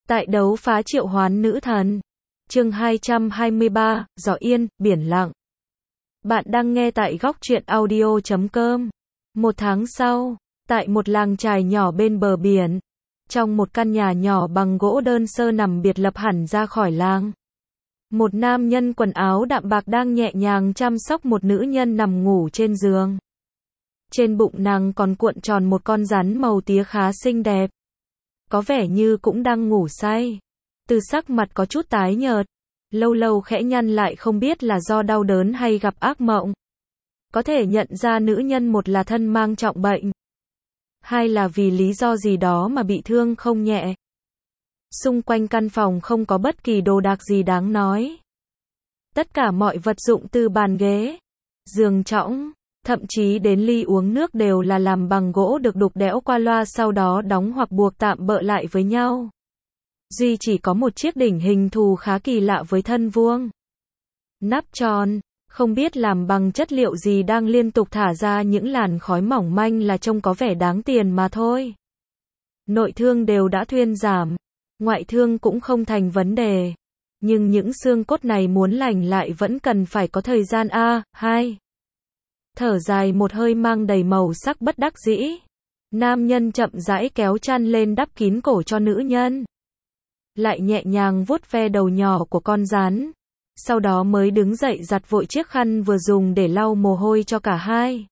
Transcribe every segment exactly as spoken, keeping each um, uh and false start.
Tại đấu phá triệu hoán nữ thần. Chương hai trăm hai mươi ba, gió yên, biển lặng. Bạn đang nghe tại góc truyện audio chấm com. Một tháng sau, tại một làng chài nhỏ bên bờ biển, trong một căn nhà nhỏ bằng gỗ đơn sơ nằm biệt lập hẳn ra khỏi làng. Một nam nhân quần áo đạm bạc đang nhẹ nhàng chăm sóc một nữ nhân nằm ngủ trên giường. Trên bụng nàng còn cuộn tròn một con rắn màu tía khá xinh đẹp. Có vẻ như cũng đang ngủ say. Từ sắc mặt có chút tái nhợt, lâu lâu khẽ nhăn lại không biết là do đau đớn hay gặp ác mộng. Có thể nhận ra nữ nhân một là thân mang trọng bệnh, hai là vì lý do gì đó mà bị thương không nhẹ. Xung quanh căn phòng không có bất kỳ đồ đạc gì đáng nói. Tất cả mọi vật dụng từ bàn ghế, giường chõng, thậm chí đến ly uống nước đều là làm bằng gỗ được đục đẽo qua loa sau đó đóng hoặc buộc tạm bợ lại với nhau. Duy chỉ có một chiếc đỉnh hình thù khá kỳ lạ với thân vuông, nắp tròn, không biết làm bằng chất liệu gì đang liên tục thả ra những làn khói mỏng manh là trông có vẻ đáng tiền mà thôi. Nội thương đều đã thuyên giảm, ngoại thương cũng không thành vấn đề. Nhưng những xương cốt này muốn lành lại vẫn cần phải có thời gian a, hai. Thở dài một hơi mang đầy màu sắc bất đắc dĩ. Nam nhân chậm rãi kéo chăn lên đắp kín cổ cho nữ nhân. Lại nhẹ nhàng vuốt ve đầu nhỏ của con rắn. Sau đó mới đứng dậy giặt vội chiếc khăn vừa dùng để lau mồ hôi cho cả hai.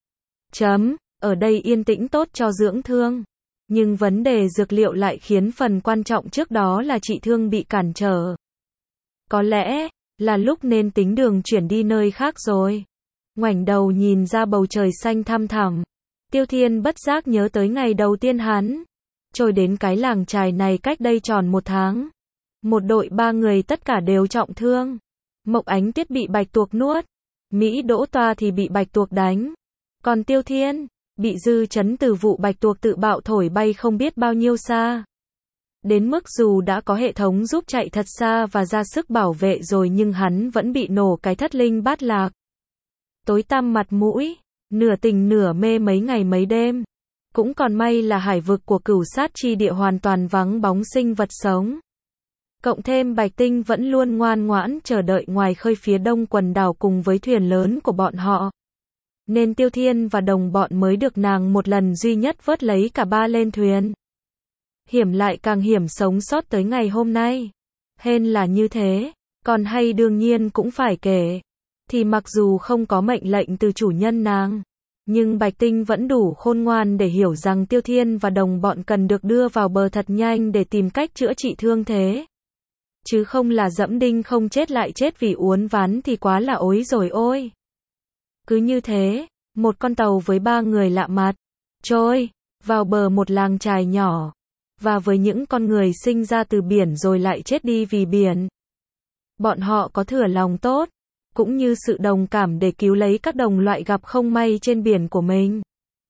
Chấm, ở đây yên tĩnh tốt cho dưỡng thương. Nhưng vấn đề dược liệu lại khiến phần quan trọng trước đó là trị thương bị cản trở. Có lẽ là lúc nên tính đường chuyển đi nơi khác rồi. Ngoảnh đầu nhìn ra bầu trời xanh thăm thẳm, Tiêu Thiên bất giác nhớ tới ngày đầu tiên hắn trôi đến cái làng chài này cách đây tròn một tháng. Một đội ba người tất cả đều trọng thương. Mộc Ánh Tuyết bị bạch tuộc nuốt, Mỹ Đỗ Toa thì bị bạch tuộc đánh, còn Tiêu Thiên bị dư chấn từ vụ bạch tuộc tự bạo thổi bay không biết bao nhiêu xa. Đến mức dù đã có hệ thống giúp chạy thật xa và ra sức bảo vệ rồi nhưng hắn vẫn bị nổ cái thất linh bát lạc. Tối tăm mặt mũi, nửa tỉnh nửa mê mấy ngày mấy đêm. Cũng còn may là hải vực của Cửu Sát chi địa hoàn toàn vắng bóng sinh vật sống. Cộng thêm Bạch Tinh vẫn luôn ngoan ngoãn chờ đợi ngoài khơi phía đông quần đảo cùng với thuyền lớn của bọn họ. Nên Tiêu Thiên và đồng bọn mới được nàng một lần duy nhất vớt lấy cả ba lên thuyền. Hiểm lại càng hiểm sống sót tới ngày hôm nay. Hên là như thế, còn hay đương nhiên cũng phải kể. Thì mặc dù không có mệnh lệnh từ chủ nhân nàng, nhưng Bạch Tinh vẫn đủ khôn ngoan để hiểu rằng Tiêu Thiên và đồng bọn cần được đưa vào bờ thật nhanh để tìm cách chữa trị thương thế. Chứ không là dẫm đinh không chết lại chết vì uốn ván thì quá là ối rồi ôi. Cứ như thế, một con tàu với ba người lạ mặt, trôi vào bờ một làng chài nhỏ, và với những con người sinh ra từ biển rồi lại chết đi vì biển. Bọn họ có thừa lòng tốt, cũng như sự đồng cảm để cứu lấy các đồng loại gặp không may trên biển của mình.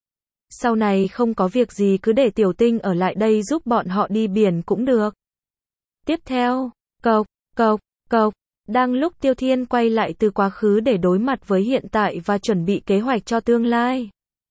Sau này không có việc gì cứ để Tiểu Tinh ở lại đây giúp bọn họ đi biển cũng được. Tiếp theo, cộc, cộc, cộc, đang lúc Tiêu Thiên quay lại từ quá khứ để đối mặt với hiện tại và chuẩn bị kế hoạch cho tương lai,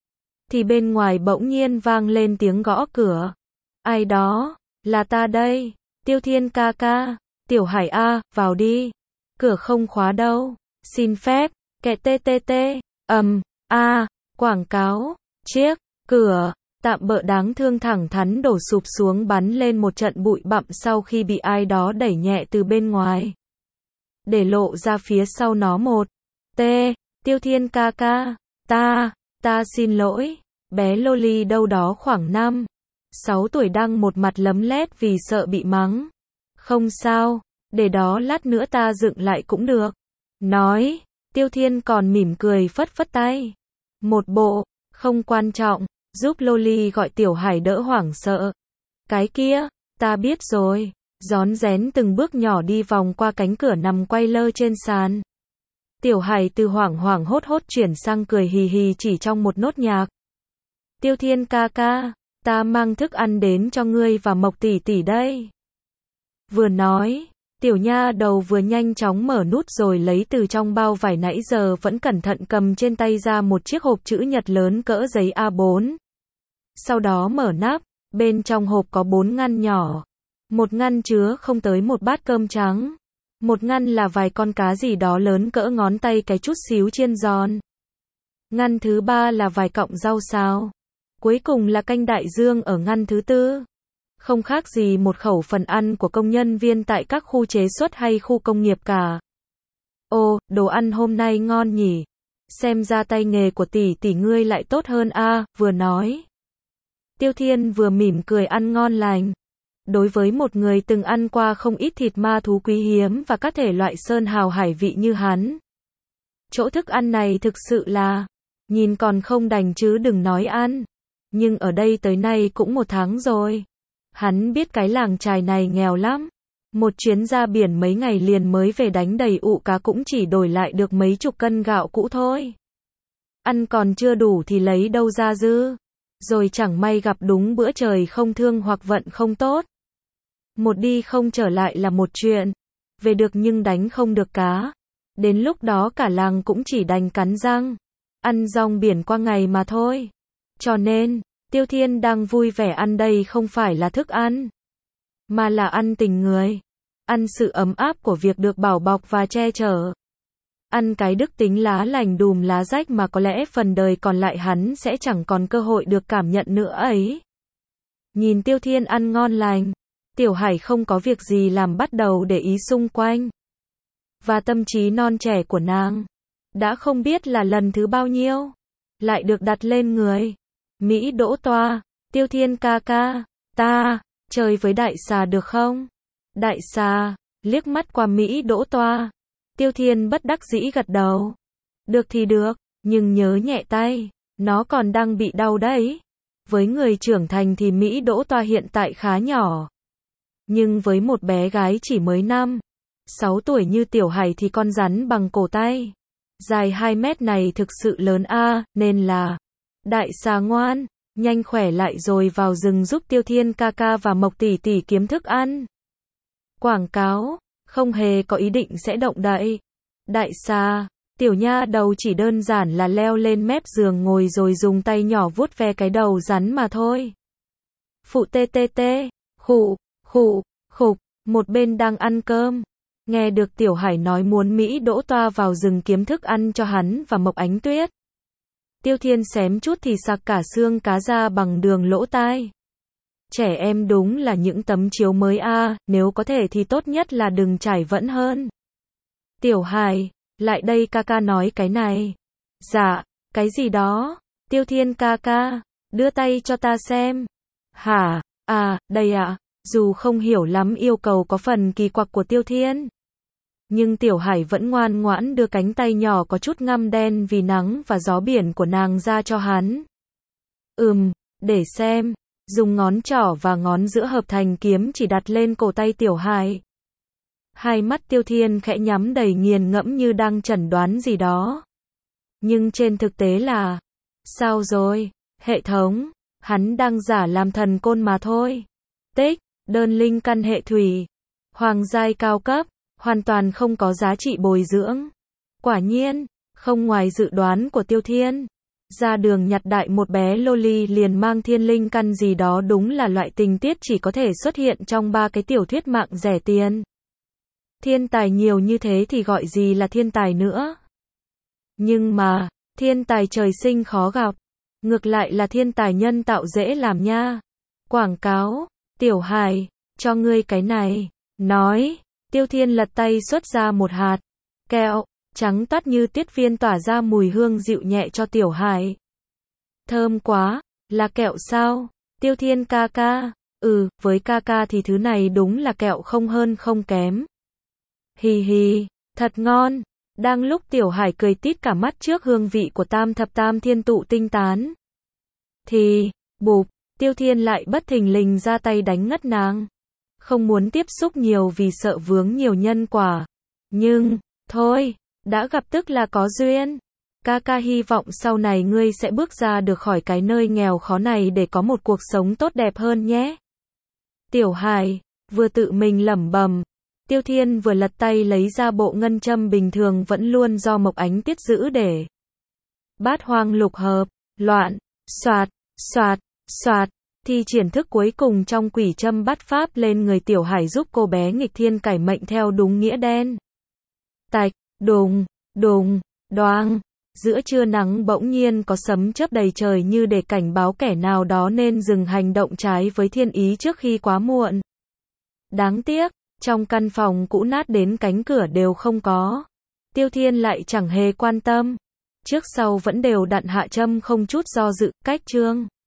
thì bên ngoài bỗng nhiên vang lên tiếng gõ cửa. Ai đó? Là ta đây. Tiêu Thiên ca ca. Tiểu Hải a, vào đi. Cửa không khóa đâu. Xin phép. Kẹt tê tê tê. Ầm, a, quảng cáo. Chiếc cửa tạm bợ đáng thương thẳng thắn đổ sụp xuống bắn lên một trận bụi bặm sau khi bị ai đó đẩy nhẹ từ bên ngoài, để lộ ra phía sau nó một T. Tiêu Thiên ca ca. Ta, ta xin lỗi. Bé Loli đâu đó khoảng năm sáu tuổi đang một mặt lấm lét vì sợ bị mắng. Không sao, để đó lát nữa ta dựng lại cũng được. Nói, Tiêu Thiên còn mỉm cười phất phất tay. Một bộ, không quan trọng, giúp Loli gọi Tiểu Hải đỡ hoảng sợ. Cái kia, ta biết rồi. Rón rén từng bước nhỏ đi vòng qua cánh cửa nằm quay lơ trên sàn. Tiểu Hải từ hoảng hoảng hốt hốt chuyển sang cười hì hì chỉ trong một nốt nhạc. Tiêu Thiên ca ca, ta mang thức ăn đến cho ngươi và Mộc tỷ tỷ đây. Vừa nói, tiểu nha đầu vừa nhanh chóng mở nút rồi lấy từ trong bao vải nãy giờ vẫn cẩn thận cầm trên tay ra một chiếc hộp chữ nhật lớn cỡ giấy A bốn. Sau đó mở nắp, bên trong hộp có bốn ngăn nhỏ. Một ngăn chứa không tới một bát cơm trắng. Một ngăn là vài con cá gì đó lớn cỡ ngón tay cái chút xíu chiên giòn. Ngăn thứ ba là vài cọng rau xào. Cuối cùng là canh đại dương ở ngăn thứ tư. Không khác gì một khẩu phần ăn của công nhân viên tại các khu chế xuất hay khu công nghiệp cả. Ồ, đồ ăn hôm nay ngon nhỉ. Xem ra tay nghề của tỷ tỷ ngươi lại tốt hơn a, vừa nói. Tiêu Thiên vừa mỉm cười ăn ngon lành. Đối với một người từng ăn qua không ít thịt ma thú quý hiếm và các thể loại sơn hào hải vị như hắn. Chỗ thức ăn này thực sự là, nhìn còn không đành chứ đừng nói ăn. Nhưng ở đây tới nay cũng một tháng rồi. Hắn biết cái làng chài này nghèo lắm. Một chuyến ra biển mấy ngày liền mới về đánh đầy ụ cá cũng chỉ đổi lại được mấy chục cân gạo cũ thôi. Ăn còn chưa đủ thì lấy đâu ra dư. Rồi chẳng may gặp đúng bữa trời không thương hoặc vận không tốt. Một đi không trở lại là một chuyện. Về được nhưng đánh không được cá. Đến lúc đó cả làng cũng chỉ đành cắn răng. Ăn rong biển qua ngày mà thôi. Cho nên, Tiêu Thiên đang vui vẻ ăn đây không phải là thức ăn. Mà là ăn tình người. Ăn sự ấm áp của việc được bảo bọc và che chở. Ăn cái đức tính lá lành đùm lá rách mà có lẽ phần đời còn lại hắn sẽ chẳng còn cơ hội được cảm nhận nữa ấy. Nhìn Tiêu Thiên ăn ngon lành, Tiểu Hải không có việc gì làm bắt đầu để ý xung quanh. Và tâm trí non trẻ của nàng, đã không biết là lần thứ bao nhiêu, lại được đặt lên người. Mỹ Đỗ Toa, Tiêu Thiên ca ca, ta, chơi với đại xà được không? Đại xà, liếc mắt qua Mỹ Đỗ Toa. Tiêu Thiên bất đắc dĩ gật đầu. Được thì được, nhưng nhớ nhẹ tay, nó còn đang bị đau đấy. Với người trưởng thành thì Mỹ Đỗ Toa hiện tại khá nhỏ. Nhưng với một bé gái chỉ mới năm, sáu tuổi như Tiểu Hải thì con rắn bằng cổ tay. Dài hai mét này thực sự lớn a, nên là đại xà ngoan, nhanh khỏe lại rồi vào rừng giúp Tiêu Thiên ca ca và Mộc tỷ tỷ kiếm thức ăn. Quảng cáo, không hề có ý định sẽ động đậy. Đại xà, tiểu nha đầu chỉ đơn giản là leo lên mép giường ngồi rồi dùng tay nhỏ vuốt ve cái đầu rắn mà thôi. Phụ tê tê tê, khụ, khụ, khục, một bên đang ăn cơm. Nghe được Tiểu Hải nói muốn Mỹ Đỗ Toa vào rừng kiếm thức ăn cho hắn và Mộc Ánh Tuyết. Tiêu Thiên xém chút thì sặc cả xương cá ra bằng đường lỗ tai. Trẻ em đúng là những tấm chiếu mới a, nếu có thể thì tốt nhất là đừng trải vẫn hơn. Tiểu Hải, lại đây ca ca nói cái này. Dạ, cái gì đó? Tiêu Thiên ca ca, đưa tay cho ta xem. Hả? À, đây ạ. À. Dù không hiểu lắm yêu cầu có phần kỳ quặc của Tiêu Thiên. Nhưng Tiểu Hải vẫn ngoan ngoãn đưa cánh tay nhỏ có chút ngăm đen vì nắng và gió biển của nàng ra cho hắn. Ừm, để xem. Dùng ngón trỏ và ngón giữa hợp thành kiếm chỉ đặt lên cổ tay Tiểu Hải. Hai mắt Tiêu Thiên khẽ nhắm đầy nghiền ngẫm như đang chẩn đoán gì đó. Nhưng trên thực tế là, sao rồi, hệ thống, hắn đang giả làm thần côn mà thôi. Tích, đơn linh căn hệ thủy, hoàng giai cao cấp, hoàn toàn không có giá trị bồi dưỡng. Quả nhiên, không ngoài dự đoán của Tiêu Thiên. Ra đường nhặt đại một bé loli liền mang thiên linh căn gì đó đúng là loại tình tiết chỉ có thể xuất hiện trong ba cái tiểu thuyết mạng rẻ tiền. Thiên tài nhiều như thế thì gọi gì là thiên tài nữa. Nhưng mà, thiên tài trời sinh khó gặp. Ngược lại là thiên tài nhân tạo dễ làm nha. Quảng cáo, Tiểu Hải, cho ngươi cái này. Nói, Tiêu Thiên lật tay xuất ra một hạt kẹo trắng toát như tiết viên tỏa ra mùi hương dịu nhẹ cho Tiểu Hải. Thơm quá, là kẹo sao? Tiêu Thiên ca ca, ừ, với ca ca thì thứ này đúng là kẹo không hơn không kém. Hì hì, thật ngon. Đang lúc Tiểu Hải cười tít cả mắt trước hương vị của tam thập tam thiên tụ tinh tán. Thì, bụp, Tiêu Thiên lại bất thình lình ra tay đánh ngất nàng. Không muốn tiếp xúc nhiều vì sợ vướng nhiều nhân quả. Nhưng, thôi. Đã gặp tức là có duyên. Ca ca hy vọng sau này ngươi sẽ bước ra được khỏi cái nơi nghèo khó này để có một cuộc sống tốt đẹp hơn nhé. Tiểu Hải, vừa tự mình lẩm bẩm. Tiêu Thiên vừa lật tay lấy ra bộ ngân châm bình thường vẫn luôn do Mộc Ánh Tuyết giữ để. Bát hoang lục hợp, loạn, xoạt, xoạt, xoạt. thi triển thức cuối cùng trong quỷ châm bắt pháp lên người Tiểu Hải giúp cô bé nghịch thiên cải mệnh theo đúng nghĩa đen. Tạch, đùng, đùng, đoang. Giữa trưa nắng bỗng nhiên có sấm chớp đầy trời như để cảnh báo kẻ nào đó nên dừng hành động trái với thiên ý trước khi quá muộn. Đáng tiếc, trong căn phòng cũ nát đến cánh cửa đều không có. Tiêu Thiên lại chẳng hề quan tâm. Trước sau vẫn đều đặn hạ châm không chút do dự, cách chương.